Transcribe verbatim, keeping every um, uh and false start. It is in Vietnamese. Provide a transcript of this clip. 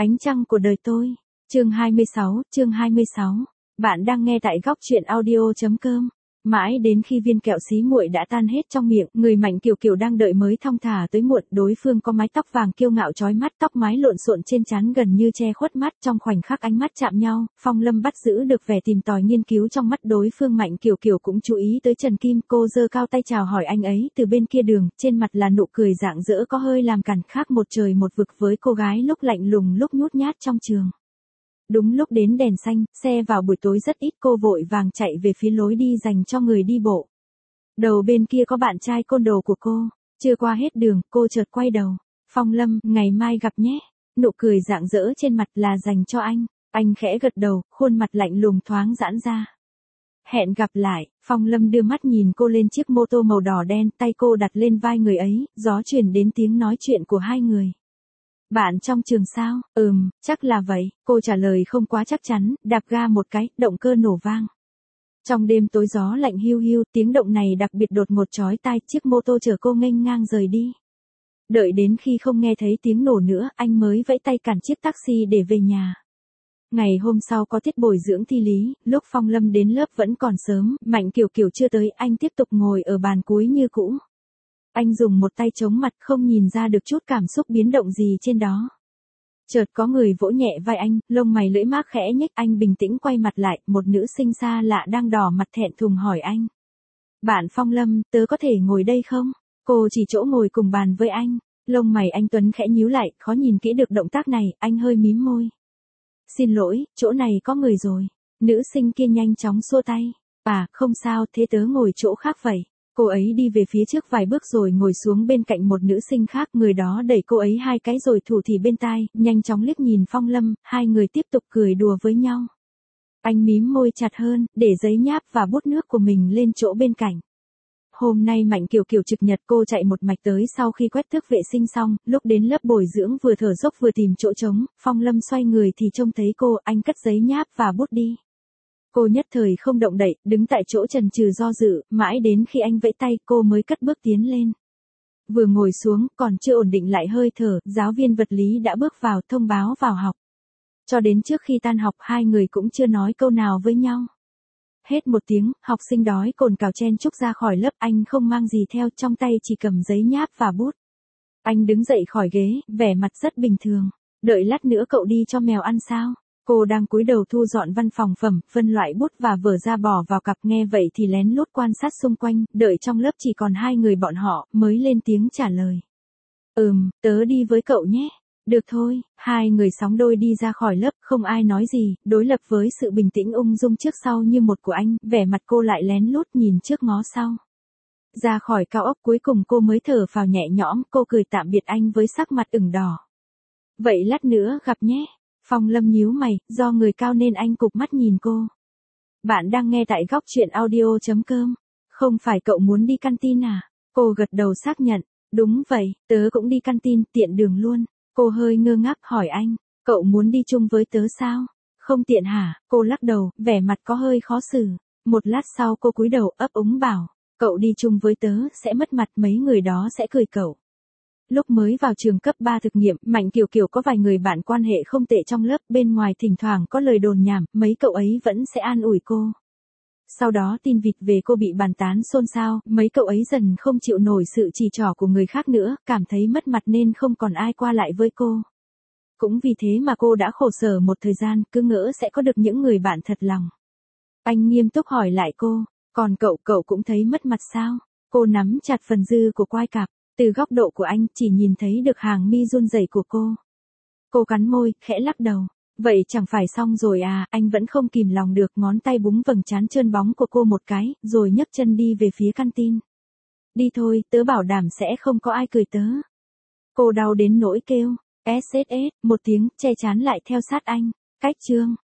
Ánh trăng của đời tôi. Chương hai mươi sáu, chương hai mươi sáu. Bạn đang nghe tại góc truyện audio chấm com. Mãi đến khi viên kẹo xí muội đã tan hết trong miệng, người Mạnh Kiều Kiều đang đợi mới thong thả tới muộn. Đối phương có mái tóc vàng kiêu ngạo chói mắt, tóc mái lộn xộn trên trán gần như che khuất mắt. Trong khoảnh khắc ánh mắt chạm nhau, Phong Lâm bắt giữ được vẻ tìm tòi nghiên cứu trong mắt đối phương. Mạnh Kiều Kiều cũng chú ý tới Trần Kim, cô giơ cao tay chào hỏi anh ấy từ bên kia đường, trên mặt là nụ cười rạng rỡ có hơi làm cản, khác một trời một vực với cô gái lúc lạnh lùng lúc nhút nhát trong trường. Đúng lúc đến đèn xanh, xe vào buổi tối rất ít, cô vội vàng chạy về phía lối đi dành cho người đi bộ. Đầu bên kia có bạn trai côn đồ của cô, chưa qua hết đường, cô chợt quay đầu. Phong Lâm, ngày mai gặp nhé. Nụ cười rạng rỡ trên mặt là dành cho anh. Anh khẽ gật đầu, khuôn mặt lạnh lùng thoáng giãn ra. Hẹn gặp lại. Phong Lâm đưa mắt nhìn cô lên chiếc mô tô màu đỏ đen, tay cô đặt lên vai người ấy, gió truyền đến tiếng nói chuyện của hai người. Bạn trong trường sao? Ừm, chắc là vậy, cô trả lời không quá chắc chắn, đạp ga một cái, động cơ nổ vang. Trong đêm tối gió lạnh hiu hiu, tiếng động này đặc biệt đột ngột chói tai, chiếc mô tô chở cô nghênh ngang rời đi. Đợi đến khi không nghe thấy tiếng nổ nữa, anh mới vẫy tay cản chiếc taxi để về nhà. Ngày hôm sau có tiết bồi dưỡng thi lý, lúc Phong Lâm đến lớp vẫn còn sớm, Mạnh Kiều Kiều chưa tới, anh tiếp tục ngồi ở bàn cuối như cũ. Anh dùng một tay chống mặt, không nhìn ra được chút cảm xúc biến động gì trên đó. Chợt có người vỗ nhẹ vai anh, lông mày lưỡi mác khẽ nhếch, anh bình tĩnh quay mặt lại, một nữ sinh xa lạ đang đỏ mặt thẹn thùng hỏi anh. Bạn Phong Lâm, tớ có thể ngồi đây không? Cô chỉ chỗ ngồi cùng bàn với anh. Lông mày anh Tuấn khẽ nhíu lại, khó nhìn kỹ được động tác này, anh hơi mím môi. Xin lỗi, chỗ này có người rồi. Nữ sinh kia nhanh chóng xua tay. À, không sao, thế tớ ngồi chỗ khác vậy. Cô ấy đi về phía trước vài bước rồi ngồi xuống bên cạnh một nữ sinh khác, người đó đẩy cô ấy hai cái rồi thủ thỉ bên tai, nhanh chóng liếc nhìn Phong Lâm, hai người tiếp tục cười đùa với nhau. Anh mím môi chặt hơn, để giấy nháp và bút nước của mình lên chỗ bên cạnh. Hôm nay Mạnh Kiều Kiều trực nhật, cô chạy một mạch tới sau khi quét thước vệ sinh xong, lúc đến lớp bồi dưỡng vừa thở dốc vừa tìm chỗ trống, Phong Lâm xoay người thì trông thấy cô, anh cất giấy nháp và bút đi. Cô nhất thời không động đậy, đứng tại chỗ chần chừ do dự, mãi đến khi anh vẫy tay cô mới cất bước tiến lên. Vừa ngồi xuống, còn chưa ổn định lại hơi thở, giáo viên vật lý đã bước vào thông báo vào học. Cho đến trước khi tan học hai người cũng chưa nói câu nào với nhau. Hết một tiếng, học sinh đói cồn cào chen chúc ra khỏi lớp, anh không mang gì theo, trong tay chỉ cầm giấy nháp và bút. Anh đứng dậy khỏi ghế, vẻ mặt rất bình thường. Đợi lát nữa cậu đi cho mèo ăn sao? Cô đang cúi đầu thu dọn văn phòng phẩm, phân loại bút và vở ra bỏ vào cặp, nghe vậy thì lén lút quan sát xung quanh, đợi trong lớp chỉ còn hai người bọn họ, mới lên tiếng trả lời. Ừm, tớ đi với cậu nhé. Được thôi, hai người sóng đôi đi ra khỏi lớp, không ai nói gì, đối lập với sự bình tĩnh ung dung trước sau như một của anh, vẻ mặt cô lại lén lút nhìn trước ngó sau. Ra khỏi cao ốc cuối cùng cô mới thở phào nhẹ nhõm, cô cười tạm biệt anh với sắc mặt ửng đỏ. Vậy lát nữa gặp nhé. Phong Lâm nhíu mày, do người cao nên anh cụp mắt nhìn cô. Bạn đang nghe tại góc truyện audio chấm com. Không phải cậu muốn đi canteen à? Cô gật đầu xác nhận. Đúng vậy, tớ cũng đi canteen, tiện đường luôn. Cô hơi ngơ ngác hỏi anh, cậu muốn đi chung với tớ sao? Không tiện hả? Cô lắc đầu, vẻ mặt có hơi khó xử. Một lát sau cô cúi đầu ấp úng bảo, cậu đi chung với tớ sẽ mất mặt, mấy người đó sẽ cười cậu. Lúc mới vào trường cấp ba thực nghiệm, Mạnh Kiều Kiều có vài người bạn quan hệ không tệ trong lớp, bên ngoài thỉnh thoảng có lời đồn nhảm, mấy cậu ấy vẫn sẽ an ủi cô. Sau đó tin vịt về cô bị bàn tán xôn xao, mấy cậu ấy dần không chịu nổi sự chỉ trỏ của người khác nữa, cảm thấy mất mặt nên không còn ai qua lại với cô. Cũng vì thế mà cô đã khổ sở một thời gian, cứ ngỡ sẽ có được những người bạn thật lòng. Anh nghiêm túc hỏi lại cô, còn cậu, cậu cũng thấy mất mặt sao? Cô nắm chặt phần dư của quai cạp. Từ góc độ của anh, chỉ nhìn thấy được hàng mi run rẩy của cô. Cô cắn môi, khẽ lắc đầu. Vậy chẳng phải xong rồi à, anh vẫn không kìm lòng được, ngón tay búng vầng trán trơn bóng của cô một cái, rồi nhấc chân đi về phía canteen. Đi thôi, tớ bảo đảm sẽ không có ai cười tớ. Cô đau đến nỗi kêu, ét ét ét, một tiếng, che chán lại theo sát anh. Cách chương.